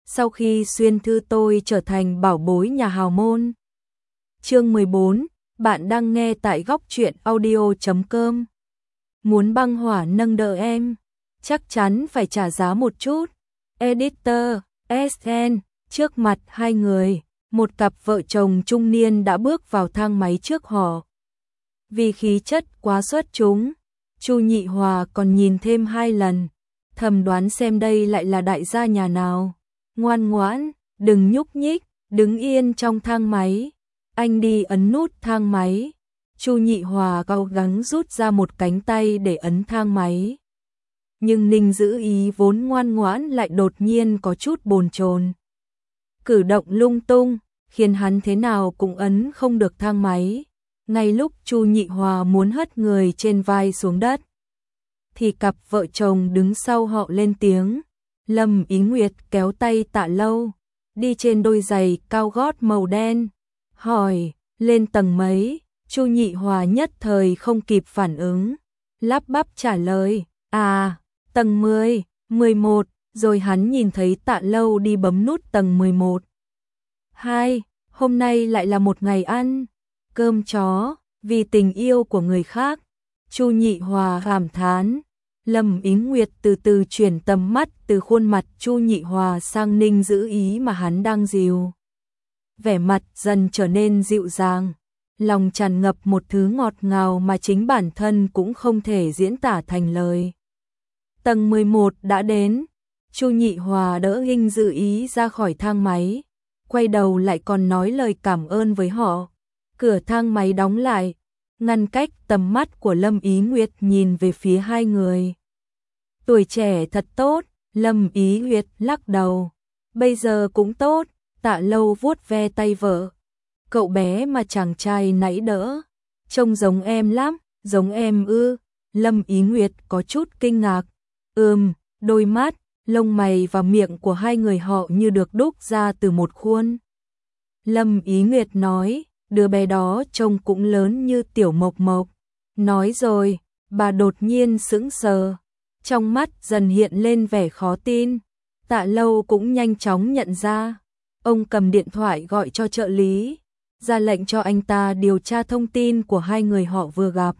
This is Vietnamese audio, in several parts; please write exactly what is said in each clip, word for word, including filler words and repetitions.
sau khi xuyên thư tôi trở thành bảo bối nhà hào môn. Chương mười bốn, bạn đang nghe tại góc truyện audio chấm com. Muốn băng hỏa nâng đỡ em, chắc chắn phải trả giá một chút. Editor, ét en, trước mặt hai người, một cặp vợ chồng trung niên đã bước vào thang máy trước họ. Vì khí chất quá xuất chúng, Chu Nhị Hòa còn nhìn thêm hai lần, thầm đoán xem đây lại là đại gia nhà nào. Ngoan ngoãn, đừng nhúc nhích, đứng yên trong thang máy. Anh đi ấn nút thang máy. Chu Nhị Hòa cố gắng rút ra một cánh tay để ấn thang máy. Nhưng Ninh Dữ Ý vốn ngoan ngoãn lại đột nhiên có chút bồn chồn. Cử động lung tung, khiến hắn thế nào cũng ấn không được thang máy. Ngay lúc Chu Nhị Hòa muốn hất người trên vai xuống đất, thì cặp vợ chồng đứng sau họ lên tiếng. Lâm Ý Nguyệt kéo tay Tạ Lâu, đi trên đôi giày cao gót màu đen, hỏi, lên tầng mấy? Chu Nhị Hòa nhất thời không kịp phản ứng, lắp bắp trả lời, à, tầng mười, mười một, rồi hắn nhìn thấy Tạ Lâu đi bấm nút tầng mười một. Hai, hôm nay lại là một ngày ăn cơm chó, vì tình yêu của người khác. Chu Nhị Hòa cảm thán. Lâm Ý Nguyệt từ từ chuyển tầm mắt từ khuôn mặt Chu Nhị Hòa sang Ninh Dữ Ý mà hắn đang dìu. Vẻ mặt dần trở nên dịu dàng, lòng tràn ngập một thứ ngọt ngào mà chính bản thân cũng không thể diễn tả thành lời. Tầng mười một đã đến, Chu Nhị Hòa đỡ Ninh Dữ Ý ra khỏi thang máy, quay đầu lại còn nói lời cảm ơn với họ. Cửa thang máy đóng lại, ngăn cách tầm mắt của Lâm Ý Nguyệt nhìn về phía hai người. Tuổi trẻ thật tốt, Lâm Ý Nguyệt lắc đầu. Bây giờ cũng tốt, Tạ Lâu vuốt ve tay vợ. Cậu bé mà chàng trai nãy đỡ, trông giống em lắm, giống em ư? Lâm Ý Nguyệt có chút kinh ngạc. Ừm, đôi mắt, lông mày và miệng của hai người họ như được đúc ra từ một khuôn. Lâm Ý Nguyệt nói, đứa bé đó trông cũng lớn như Tiểu Mộc Mộc. Nói rồi, bà đột nhiên sững sờ, trong mắt dần hiện lên vẻ khó tin. Tạ Lâu cũng nhanh chóng nhận ra. Ông cầm điện thoại gọi cho trợ lý, ra lệnh cho anh ta điều tra thông tin của hai người họ vừa gặp.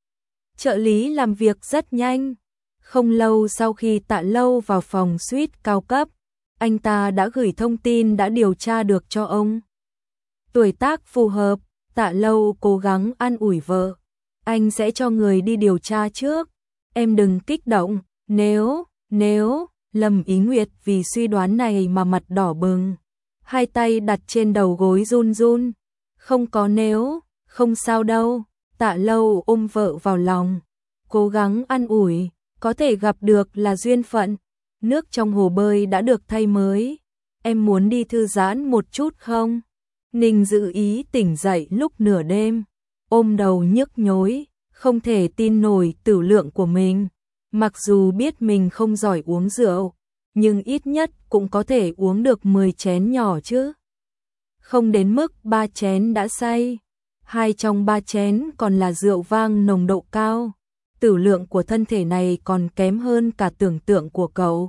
Trợ lý làm việc rất nhanh. Không lâu sau khi Tạ Lâu vào phòng suite cao cấp, anh ta đã gửi thông tin đã điều tra được cho ông. Tuổi tác phù hợp, Tạ Lâu cố gắng an ủi vợ. Anh sẽ cho người đi điều tra trước. Em đừng kích động, nếu, nếu, Lâm Ý Nguyệt vì suy đoán này mà mặt đỏ bừng. Hai tay đặt trên đầu gối run run. Không có nếu, không sao đâu. Tạ Lâu ôm vợ vào lòng, cố gắng an ủi, có thể gặp được là duyên phận. Nước trong hồ bơi đã được thay mới. Em muốn đi thư giãn một chút không? Ninh Dữ Ý tỉnh dậy lúc nửa đêm, ôm đầu nhức nhối, không thể tin nổi tửu lượng của mình. Mặc dù biết mình không giỏi uống rượu, nhưng ít nhất cũng có thể uống được mười chén nhỏ chứ. Không đến mức ba chén đã say, hai trong ba chén còn là rượu vang nồng độ cao. Tửu lượng của thân thể này còn kém hơn cả tưởng tượng của cậu.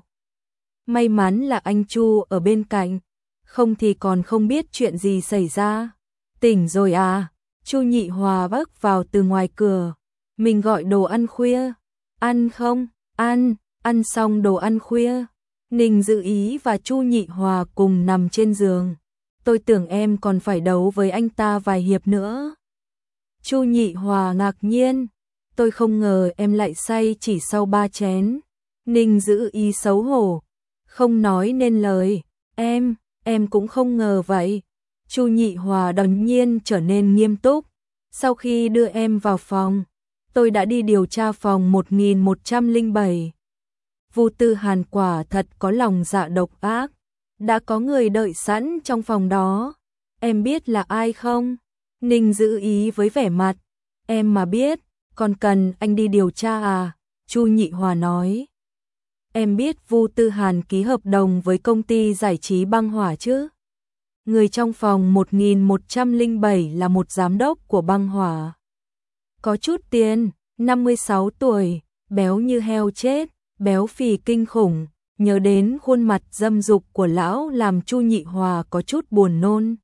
May mắn là anh Chu ở bên cạnh, không thì còn không biết chuyện gì xảy ra. Tỉnh rồi à? Chu Nhị Hòa bước vào từ ngoài cửa. Mình gọi đồ ăn khuya. Ăn không? Ăn, ăn xong đồ ăn khuya. Ninh Dữ Ý và Chu Nhị Hòa cùng nằm trên giường. Tôi tưởng em còn phải đấu với anh ta vài hiệp nữa. Chu Nhị Hòa ngạc nhiên. Tôi không ngờ em lại say chỉ sau ba chén. Ninh Dữ Ý xấu hổ, không nói nên lời. Em, em cũng không ngờ vậy. Chu Nhị Hòa đột nhiên trở nên nghiêm túc. Sau khi đưa em vào phòng, tôi đã đi điều tra phòng một nghìn một trăm lẻ bảy. Vu Tư Hàn quả thật có lòng dạ độc ác. Đã có người đợi sẵn trong phòng đó. Em biết là ai không? Ninh Dữ Ý với vẻ mặt. Em mà biết, còn cần anh đi điều tra à? Chu Nhị Hòa nói. Em biết Vu Tư Hàn ký hợp đồng với công ty giải trí băng hỏa chứ? Người trong phòng một nghìn một trăm lẻ bảy là một giám đốc của băng hỏa. Có chút tiền, năm mươi sáu tuổi, béo như heo chết, béo phì kinh khủng, nhớ đến khuôn mặt dâm dục của lão làm Chu Nhị Hòa có chút buồn nôn.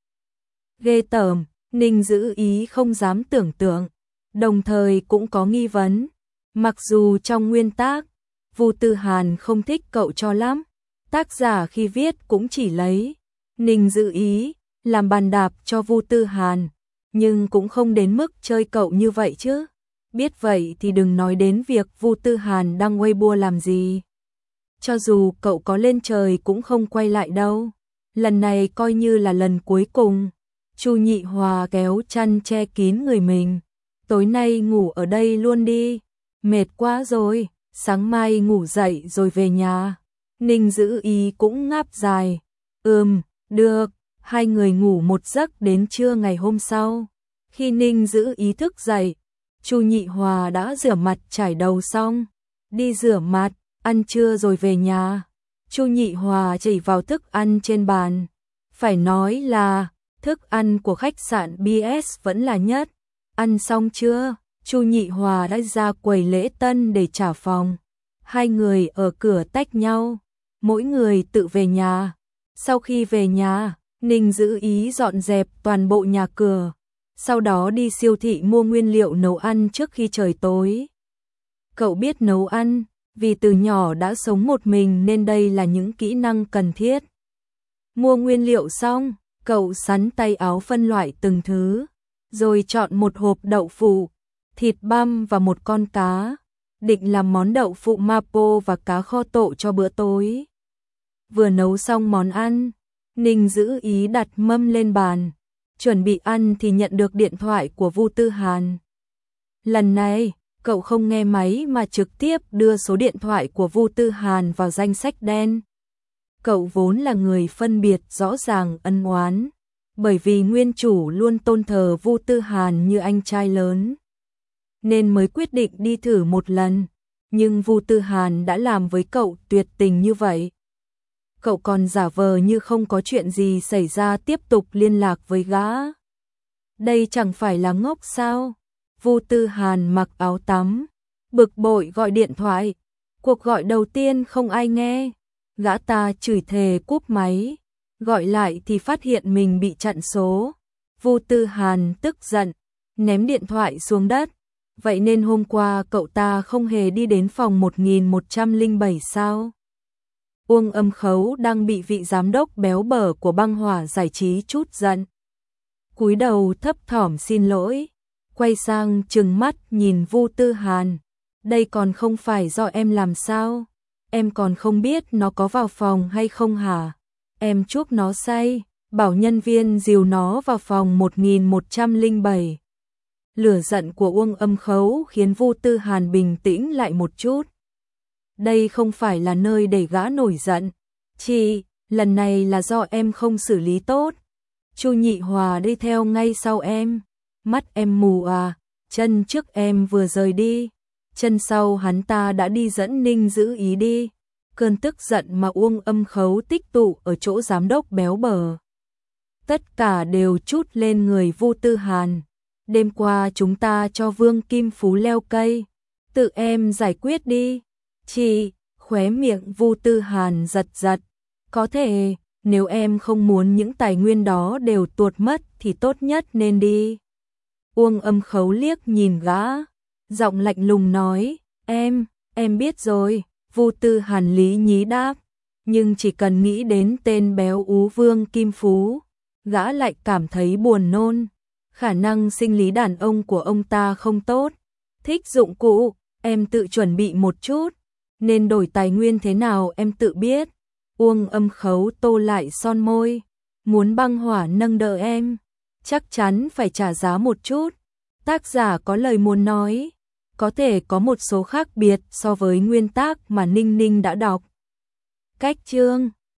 Ghê tởm, Ninh Dữ Ý không dám tưởng tượng, đồng thời cũng có nghi vấn. Mặc dù trong nguyên tác, Vu Tư Hàn không thích cậu cho lắm, tác giả khi viết cũng chỉ lấy Ninh Dữ Ý làm bàn đạp cho Vu Tư Hàn, nhưng cũng không đến mức chơi cậu như vậy chứ. Biết vậy thì đừng nói đến việc Vu Tư Hàn đăng Weibo làm gì. Cho dù cậu có lên trời cũng không quay lại đâu. Lần này coi như là lần cuối cùng. Chu Nhị Hòa kéo chăn che kín người mình. Tối nay ngủ ở đây luôn đi. Mệt quá rồi, sáng mai ngủ dậy rồi về nhà. Ninh Dữ Ý cũng ngáp dài. Ừm, được. Hai người ngủ một giấc đến trưa ngày hôm sau. Khi Ninh Dữ Ý thức dậy, Chu Nhị Hòa đã rửa mặt chải đầu xong. Đi rửa mặt, ăn trưa rồi về nhà. Chu Nhị Hòa chỉ vào thức ăn trên bàn. Phải nói là thức ăn của khách sạn bê ét vẫn là nhất. Ăn xong chưa? Chu Nhị Hòa đã ra quầy lễ tân để trả phòng. Hai người ở cửa tách nhau, mỗi người tự về nhà. Sau khi về nhà, Ninh Dữ Ý dọn dẹp toàn bộ nhà cửa, sau đó đi siêu thị mua nguyên liệu nấu ăn trước khi trời tối. Cậu biết nấu ăn, vì từ nhỏ đã sống một mình nên đây là những kỹ năng cần thiết. Mua nguyên liệu xong, cậu sắn tay áo phân loại từng thứ, rồi chọn một hộp đậu phụ, thịt băm và một con cá, định làm món đậu phụ mapo và cá kho tộ cho bữa tối. Vừa nấu xong món ăn, Ninh Dữ Ý đặt mâm lên bàn, chuẩn bị ăn thì nhận được điện thoại của Vu Tư Hàn. Lần này, cậu không nghe máy mà trực tiếp đưa số điện thoại của Vu Tư Hàn vào danh sách đen. Cậu vốn là người phân biệt rõ ràng ân oán, bởi vì nguyên chủ luôn tôn thờ Vu Tư Hàn như anh trai lớn, nên mới quyết định đi thử một lần, nhưng Vu Tư Hàn đã làm với cậu tuyệt tình như vậy. Cậu còn giả vờ như không có chuyện gì xảy ra tiếp tục liên lạc với gã. Đây chẳng phải là ngốc sao? Vu Tư Hàn mặc áo tắm, bực bội gọi điện thoại. Cuộc gọi đầu tiên không ai nghe, gã ta chửi thề cúp máy, gọi lại thì phát hiện mình bị chặn số. Vu Tư Hàn tức giận, ném điện thoại xuống đất. Vậy nên hôm qua cậu ta không hề đi đến phòng một nghìn một trăm lẻ bảy sao? Uông Âm Khấu đang bị vị giám đốc béo bở của Băng Hỏa Giải trí trút giận. Cúi đầu thấp thỏm xin lỗi, quay sang trừng mắt nhìn Vu Tư Hàn. Đây còn không phải do em làm sao? Em còn không biết nó có vào phòng hay không hả? Em chuốc nó say, bảo nhân viên dìu nó vào phòng một nghìn một trăm lẻ bảy. Lửa giận của Uông Âm Khấu khiến Vu Tư Hàn bình tĩnh lại một chút. Đây không phải là nơi để gã nổi giận. Chị, lần này là do em không xử lý tốt. Chu Nhị Hòa đi theo ngay sau em. Mắt em mù à, chân trước em vừa rời đi, chân sau hắn ta đã đi dẫn Ninh Dữ Ý đi. Cơn tức giận mà Uông Âm Khấu tích tụ ở chỗ giám đốc béo bở, tất cả đều trút lên người Vu Tư Hàn. Đêm qua chúng ta cho Vương Kim Phú leo cây, tự em giải quyết đi. Chị, khóe miệng Vu Tư Hàn giật giật. Có thể, nếu em không muốn những tài nguyên đó đều tuột mất thì tốt nhất nên đi. Uông Âm Khấu liếc nhìn gã, giọng lạnh lùng nói, em, em biết rồi. Vu Tư Hàn lý nhí đáp, nhưng chỉ cần nghĩ đến tên béo ú Vương Kim Phú, gã lại cảm thấy buồn nôn. Khả năng sinh lý đàn ông của ông ta không tốt, thích dụng cụ, em tự chuẩn bị một chút, nên đổi tài nguyên thế nào em tự biết. Uông Âm Khấu tô lại son môi, muốn Băng Hỏa nâng đỡ em, chắc chắn phải trả giá một chút. Tác giả có lời muốn nói, có thể có một số khác biệt so với nguyên tác mà Ninh Ninh đã đọc. Cách chương